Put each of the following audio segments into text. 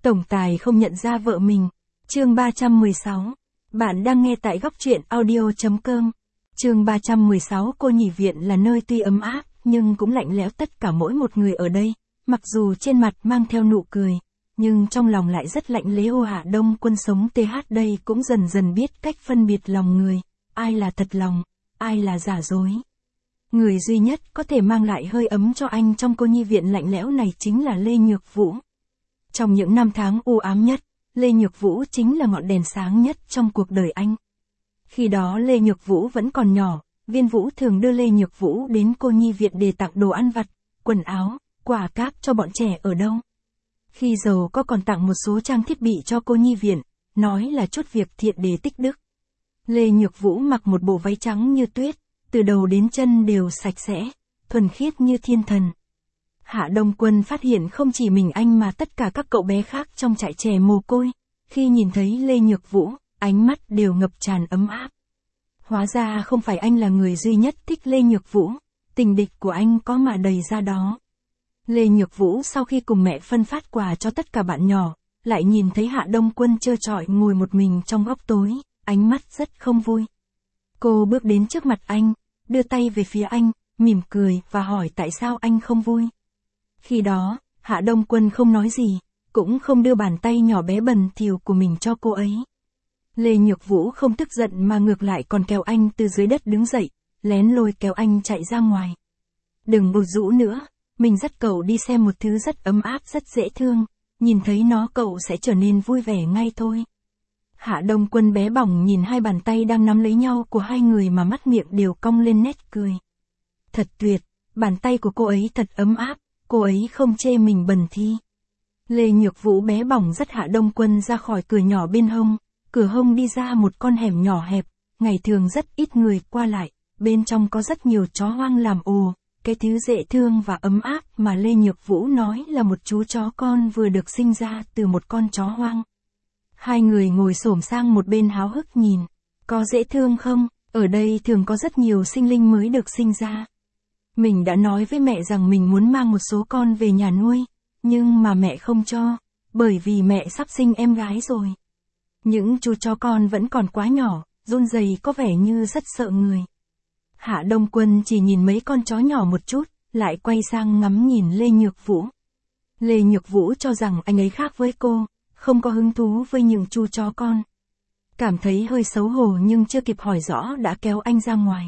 Tổng tài không nhận ra vợ mình. Chương 316. Bạn đang nghe tại góc truyện audio.com. Chương 316. Cô nhi viện là nơi tuy ấm áp, nhưng cũng lạnh lẽo tất cả mỗi một người ở đây. Mặc dù trên mặt mang theo nụ cười, nhưng trong lòng lại rất lạnh lẽo. Hạ Đông Quân sống TH đây cũng dần dần biết cách phân biệt lòng người, ai là thật lòng, ai là giả dối. Người duy nhất có thể mang lại hơi ấm cho anh trong cô nhi viện lạnh lẽo này chính là Lê Nhược Vũ. Trong những năm tháng u ám nhất, Lê Nhược Vũ chính là ngọn đèn sáng nhất trong cuộc đời anh. Khi đó Lê Nhược Vũ vẫn còn nhỏ, Viên Vũ thường đưa Lê Nhược Vũ đến cô nhi viện để tặng đồ ăn vặt, quần áo, quà cáp cho bọn trẻ ở đâu. Khi giàu có còn tặng một số trang thiết bị cho cô nhi viện, nói là chút việc thiện để tích đức. Lê Nhược Vũ mặc một bộ váy trắng như tuyết, từ đầu đến chân đều sạch sẽ, thuần khiết như thiên thần. Hạ Đông Quân phát hiện không chỉ mình anh mà tất cả các cậu bé khác trong trại trẻ mồ côi, khi nhìn thấy Lê Nhược Vũ, ánh mắt đều ngập tràn ấm áp. Hóa ra không phải anh là người duy nhất thích Lê Nhược Vũ, tình địch của anh có mà đầy ra đó. Lê Nhược Vũ sau khi cùng mẹ phân phát quà cho tất cả bạn nhỏ, lại nhìn thấy Hạ Đông Quân trơ trọi ngồi một mình trong góc tối, ánh mắt rất không vui. Cô bước đến trước mặt anh, đưa tay về phía anh, mỉm cười và hỏi tại sao anh không vui. Khi đó, Hạ Đông Quân không nói gì, cũng không đưa bàn tay nhỏ bé bẩn thỉu của mình cho cô ấy. Lê Nhược Vũ không tức giận mà ngược lại còn kéo anh từ dưới đất đứng dậy, lén lôi kéo anh chạy ra ngoài. Đừng bụt rũ nữa, mình dắt cậu đi xem một thứ rất ấm áp rất dễ thương, nhìn thấy nó cậu sẽ trở nên vui vẻ ngay thôi. Hạ Đông Quân bé bỏng nhìn hai bàn tay đang nắm lấy nhau của hai người mà mắt miệng đều cong lên nét cười. Thật tuyệt, bàn tay của cô ấy thật ấm áp, cô ấy không chê mình bẩn thi. Lê Nhược Vũ bé bỏng dắt Hạ Đông Quân ra khỏi cửa nhỏ bên hông, cửa hông đi ra một con hẻm nhỏ hẹp, ngày thường rất ít người qua lại, bên trong có rất nhiều chó hoang làm ồ, cái thứ dễ thương và ấm áp mà Lê Nhược Vũ nói là một chú chó con vừa được sinh ra từ một con chó hoang. Hai người ngồi xổm sang một bên háo hức nhìn, có dễ thương không, ở đây thường có rất nhiều sinh linh mới được sinh ra. Mình đã nói với mẹ rằng mình muốn mang một số con về nhà nuôi, nhưng mà mẹ không cho, bởi vì mẹ sắp sinh em gái rồi. Những chú chó con vẫn còn quá nhỏ, run rẩy có vẻ như rất sợ người. Hạ Đông Quân chỉ nhìn mấy con chó nhỏ một chút, lại quay sang ngắm nhìn Lê Nhược Vũ. Lê Nhược Vũ cho rằng anh ấy khác với cô, không có hứng thú với những chú chó con. Cảm thấy hơi xấu hổ nhưng chưa kịp hỏi rõ đã kéo anh ra ngoài.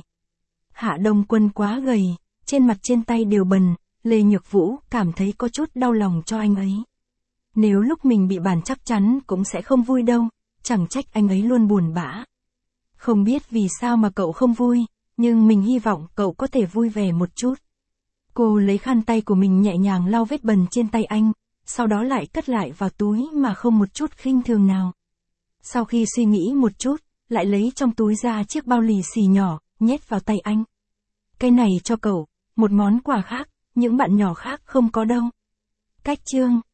Hạ Đông Quân quá gầy, trên mặt trên tay đều bần, Lê Nhược Vũ cảm thấy có chút đau lòng cho anh ấy. Nếu lúc mình bị bản chắc chắn cũng sẽ không vui đâu, chẳng trách anh ấy luôn buồn bã. Không biết vì sao mà cậu không vui, nhưng mình hy vọng cậu có thể vui vẻ một chút. Cô lấy khăn tay của mình nhẹ nhàng lau vết bẩn trên tay anh, sau đó lại cất lại vào túi mà không một chút khinh thường nào. Sau khi suy nghĩ một chút, lại lấy trong túi ra chiếc bao lì xì nhỏ, nhét vào tay anh. Cái này cho cậu, một món quà khác, những bạn nhỏ khác không có đâu. Cách chương